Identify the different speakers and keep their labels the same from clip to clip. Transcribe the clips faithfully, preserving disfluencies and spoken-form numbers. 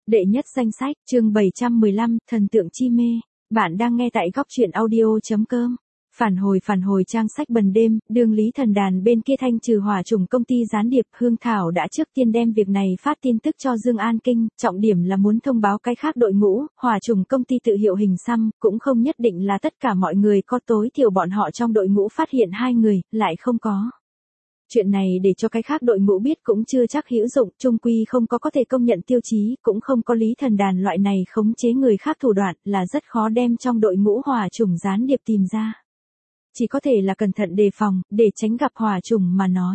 Speaker 1: Đệ nhất danh sách, chương bảy trăm mười lăm, thần tượng chi mê. Bạn đang nghe tại góc truyện audio.com. Phản hồi phản hồi trang sách bần đêm, đường Lý Thần Đàn bên kia thanh trừ hỏa chủng công ty gián điệp. Hương Thảo đã trước tiên đem việc này phát tin tức cho Dương An Kinh, trọng điểm là muốn thông báo cái khác đội ngũ, hỏa chủng công ty tự hiệu hình xăm, cũng không nhất định là tất cả mọi người có, tối thiểu bọn họ trong đội ngũ phát hiện hai người, lại không có. Chuyện này để cho cái khác đội ngũ biết cũng chưa chắc hữu dụng, chung quy không có có thể công nhận tiêu chí, cũng không có Lý Thần Đàn loại này khống chế người khác thủ đoạn, là rất khó đem trong đội ngũ hỏa chủng gián điệp tìm ra. Chỉ có thể là cẩn thận đề phòng, để tránh gặp hỏa chủng mà nói.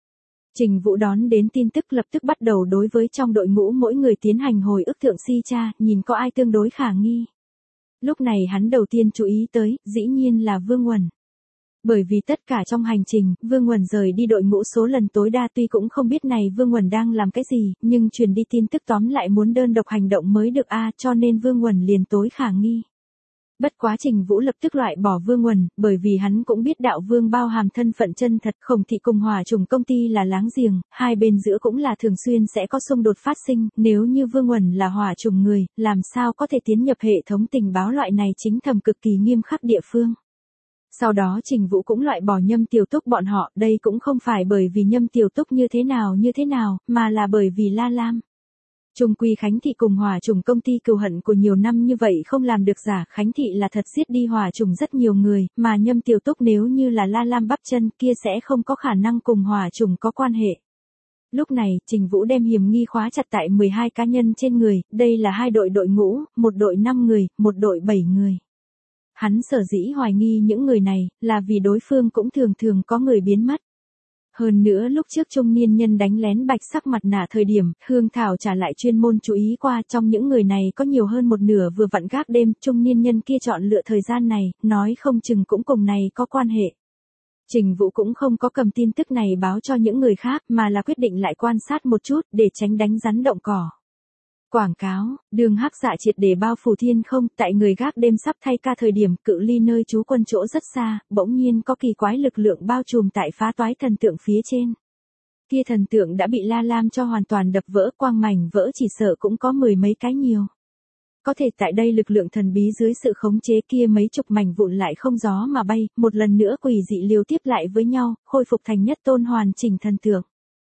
Speaker 1: Trình Vũ đón đến tin tức lập tức bắt đầu đối với trong đội ngũ mỗi người tiến hành hồi ức thượng si tra, nhìn có ai tương đối khả nghi. Lúc này hắn đầu tiên chú ý tới, dĩ nhiên là Vương Uẩn. Bởi vì tất cả trong hành trình, Vương Uẩn rời đi đội ngũ số lần tối đa, tuy cũng không biết này Vương Uẩn đang làm cái gì, nhưng truyền đi tin tức tóm lại muốn đơn độc hành động mới được a, cho nên Vương Uẩn liền tối khả nghi. Bất quá Trình Vũ lập tức loại bỏ Vương Uẩn, bởi vì hắn cũng biết đạo vương bao hàm thân phận chân thật. Khổng thị cùng hỏa chủng công ty là láng giềng, hai bên giữa cũng là thường xuyên sẽ có xung đột phát sinh, nếu như Vương Uẩn là hỏa chủng người, làm sao có thể tiến nhập hệ thống tình báo loại này chính thầm cực kỳ nghiêm khắc địa phương. Sau đó Trình Vũ cũng loại bỏ Nhâm Tiểu Túc bọn họ, đây cũng không phải bởi vì Nhâm Tiểu Túc như thế nào như thế nào, mà là bởi vì La Lam. Trung quy Khánh Thị cùng hỏa chủng công ty cừu hận của nhiều năm như vậy không làm được giả, Khánh Thị là thật giết đi hỏa chủng rất nhiều người, mà Nhâm Tiểu Túc nếu như là La Lam bắp chân kia sẽ không có khả năng cùng hỏa chủng có quan hệ. Lúc này, Trình Vũ đem hiểm nghi khóa chặt tại mười hai cá nhân trên người, đây là hai đội đội ngũ, một đội năm người, một đội bảy người. Hắn sở dĩ hoài nghi những người này, là vì đối phương cũng thường thường có người biến mất. Hơn nữa lúc trước trung niên nhân đánh lén bạch sắc mặt nạ thời điểm, Hương Thảo trả lại chuyên môn chú ý qua, trong những người này có nhiều hơn một nửa vừa vặn gác đêm, trung niên nhân kia chọn lựa thời gian này, nói không chừng cũng cùng này có quan hệ. Trình Vũ cũng không có cầm tin tức này báo cho những người khác, mà là quyết định lại quan sát một chút, để tránh đánh rắn động cỏ. Quảng cáo, đường hắc dạ triệt để bao phủ thiên không, tại người gác đêm sắp thay ca thời điểm, cự ly nơi trú quân chỗ rất xa, bỗng nhiên có kỳ quái lực lượng bao trùm tại phá toái thần tượng phía trên. Kia thần tượng đã bị La Lam cho hoàn toàn đập vỡ, quang mảnh vỡ chỉ sợ cũng có mười mấy cái nhiều. Có thể tại đây lực lượng thần bí dưới sự khống chế kia mấy chục mảnh vụn lại không gió mà bay, một lần nữa quỷ dị liều tiếp lại với nhau, khôi phục thành nhất tôn hoàn chỉnh thần tượng.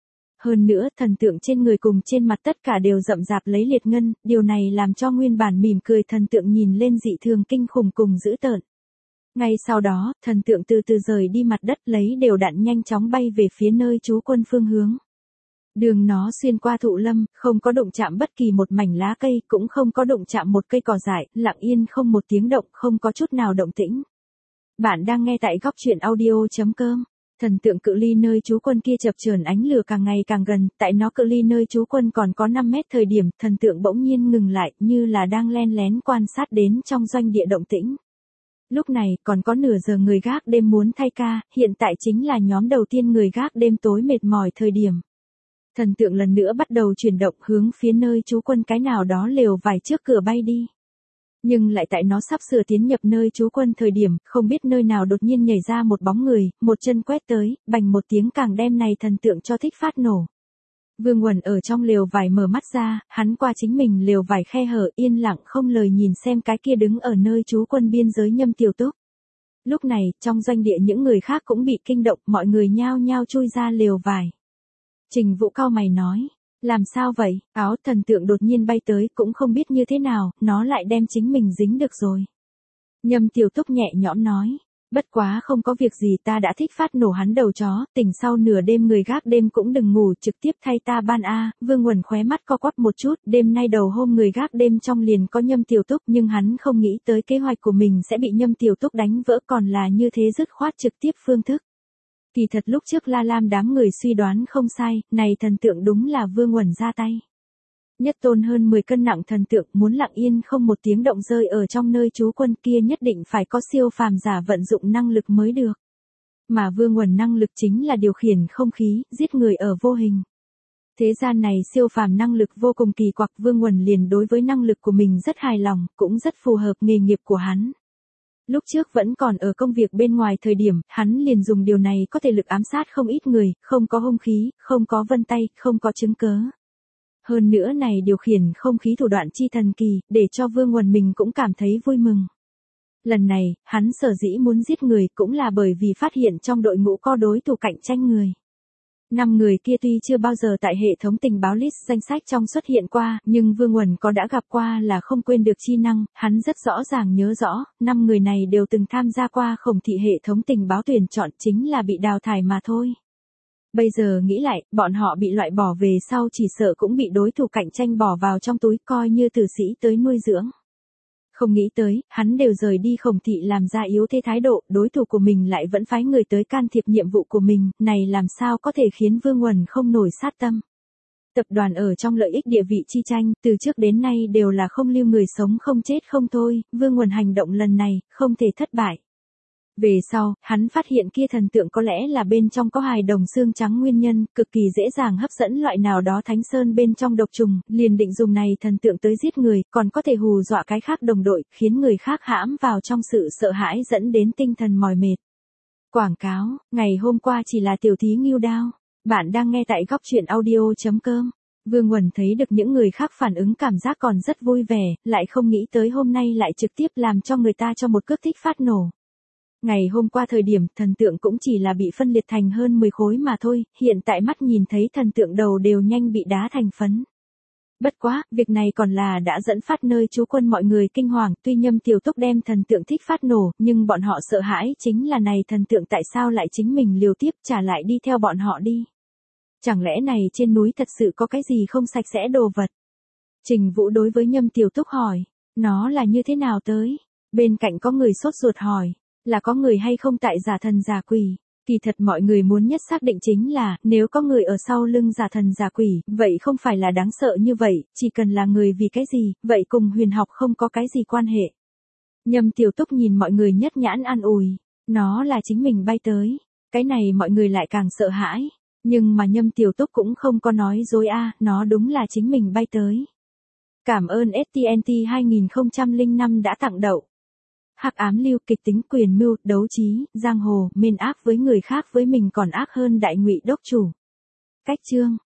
Speaker 1: Hơn nữa, thần tượng trên người cùng trên mặt tất cả đều rậm rạp lấy liệt ngân, điều này làm cho nguyên bản mỉm cười thần tượng nhìn lên dị thường kinh khủng cùng dữ tợn. Ngay sau đó, thần tượng từ từ rời đi mặt đất, lấy đều đặn nhanh chóng bay về phía nơi trú quân phương hướng. Đường nó xuyên qua thụ lâm, không có đụng chạm bất kỳ một mảnh lá cây, cũng không có đụng chạm một cây cỏ dại, lặng yên không một tiếng động, không có chút nào động tĩnh. Bạn đang nghe tại góc truyện audio.com. Thần tượng cự ly nơi trú quân kia chập chờn ánh lửa càng ngày càng gần, tại nó cự ly nơi trú quân còn có năm mét thời điểm, thần tượng bỗng nhiên ngừng lại, như là đang len lén quan sát đến trong doanh địa động tĩnh. Lúc này, còn có nửa giờ người gác đêm muốn thay ca, hiện tại chính là nhóm đầu tiên người gác đêm tối mệt mỏi thời điểm. Thần tượng lần nữa bắt đầu chuyển động hướng phía nơi trú quân cái nào đó lều vải trước cửa bay đi. Nhưng lại tại nó sắp sửa tiến nhập nơi trú quân thời điểm, không biết nơi nào đột nhiên nhảy ra một bóng người, một chân quét tới, bành một tiếng càng đem này thần tượng cho thích phát nổ. Vương Uẩn ở trong lều vải mở mắt ra, hắn qua chính mình lều vải khe hở, yên lặng không lời nhìn xem cái kia đứng ở nơi trú quân biên giới Nhâm Tiểu Túc. Lúc này, trong doanh địa những người khác cũng bị kinh động, mọi người nhao nhao chui ra lều vải. Trình Vũ cau mày nói. Làm sao vậy, áo thần tượng đột nhiên bay tới, cũng không biết như thế nào, nó lại đem chính mình dính được rồi. Nhâm Tiểu Túc nhẹ nhõm nói, bất quá không có việc gì, ta đã thích phát nổ hắn đầu chó, tỉnh sau nửa đêm người gác đêm cũng đừng ngủ, trực tiếp thay ta ban a. Vương Uẩn khóe mắt co quắp một chút, đêm nay đầu hôm người gác đêm trong liền có Nhâm Tiểu Túc, nhưng hắn không nghĩ tới kế hoạch của mình sẽ bị Nhâm Tiểu Túc đánh vỡ, còn là như thế dứt khoát trực tiếp phương thức. Kỳ thật lúc trước La Lam đám người suy đoán không sai, này thần tượng đúng là Vương Uẩn ra tay. Nhất tôn hơn mười cân nặng thần tượng muốn lặng yên không một tiếng động rơi ở trong nơi trú quân kia nhất định phải có siêu phàm giả vận dụng năng lực mới được. Mà Vương Uẩn năng lực chính là điều khiển không khí, giết người ở vô hình. Thế gian này siêu phàm năng lực vô cùng kỳ quặc, Vương Uẩn liền đối với năng lực của mình rất hài lòng, cũng rất phù hợp nghề nghiệp của hắn. Lúc trước vẫn còn ở công việc bên ngoài thời điểm, hắn liền dùng điều này có thể lực ám sát không ít người, không có hung khí, không có vân tay, không có chứng cớ. Hơn nữa này điều khiển không khí thủ đoạn chi thần kỳ, để cho Vương Uẩn mình cũng cảm thấy vui mừng. Lần này, hắn sở dĩ muốn giết người cũng là bởi vì phát hiện trong đội ngũ có đối thủ cạnh tranh người. Năm người kia tuy chưa bao giờ tại hệ thống tình báo list danh sách trong xuất hiện qua, nhưng Vương Uẩn có đã gặp qua là không quên được chi năng, hắn rất rõ ràng nhớ rõ, năm người này đều từng tham gia qua khổng thị hệ thống tình báo tuyển chọn chính là bị đào thải mà thôi. Bây giờ nghĩ lại, bọn họ bị loại bỏ về sau chỉ sợ cũng bị đối thủ cạnh tranh bỏ vào trong túi coi như tử sĩ tới nuôi dưỡng. Không nghĩ tới, hắn đều rời đi khổng thị làm ra yếu thế thái độ, đối thủ của mình lại vẫn phái người tới can thiệp nhiệm vụ của mình, này làm sao có thể khiến Vương Uẩn không nổi sát tâm. Tập đoàn ở trong lợi ích địa vị chi tranh, từ trước đến nay đều là không lưu người sống không chết không thôi, Vương Uẩn hành động lần này, không thể thất bại. Về sau, hắn phát hiện kia thần tượng có lẽ là bên trong có hài đồng xương trắng nguyên nhân, cực kỳ dễ dàng hấp dẫn loại nào đó thánh sơn bên trong độc trùng, liền định dùng này thần tượng tới giết người, còn có thể hù dọa cái khác đồng đội, khiến người khác hãm vào trong sự sợ hãi dẫn đến tinh thần mỏi mệt. Quảng cáo, ngày hôm qua chỉ là tiểu thí ngưu đao. Bạn đang nghe tại góc truyện audio chấm com. Vương Uẩn thấy được những người khác phản ứng cảm giác còn rất vui vẻ, lại không nghĩ tới hôm nay lại trực tiếp làm cho người ta cho một cước thích phát nổ. Ngày hôm qua thời điểm thần tượng cũng chỉ là bị phân liệt thành hơn mười khối mà thôi, hiện tại mắt nhìn thấy thần tượng đầu đều nhanh bị đá thành phấn. Bất quá, việc này còn là đã dẫn phát nơi trú quân mọi người kinh hoàng, tuy Nhâm Tiểu Túc đem thần tượng thích phát nổ, nhưng bọn họ sợ hãi chính là này thần tượng tại sao lại chính mình liều tiếp trả lại đi theo bọn họ đi. Chẳng lẽ này trên núi thật sự có cái gì không sạch sẽ đồ vật? Trình Vũ đối với Nhâm Tiểu Túc hỏi, nó là như thế nào tới? Bên cạnh có người sốt ruột hỏi. Là có người hay không tại giả thần giả quỷ? Kỳ thật mọi người muốn nhất xác định chính là, nếu có người ở sau lưng giả thần giả quỷ, vậy không phải là đáng sợ như vậy, chỉ cần là người vì cái gì, vậy cùng huyền học không có cái gì quan hệ. Nhâm Tiểu Túc nhìn mọi người nhất nhãn an ủi, nó là chính mình bay tới, cái này mọi người lại càng sợ hãi, nhưng mà Nhâm Tiểu Túc cũng không có nói dối a, nó đúng là chính mình bay tới. Cảm ơn ét tê en tê hai không không năm đã tặng đậu. Hắc ám lưu kịch tính quyền mưu, đấu trí, giang hồ, mên ác với người khác với mình còn ác hơn đại ngụy đốc chủ. Cách chương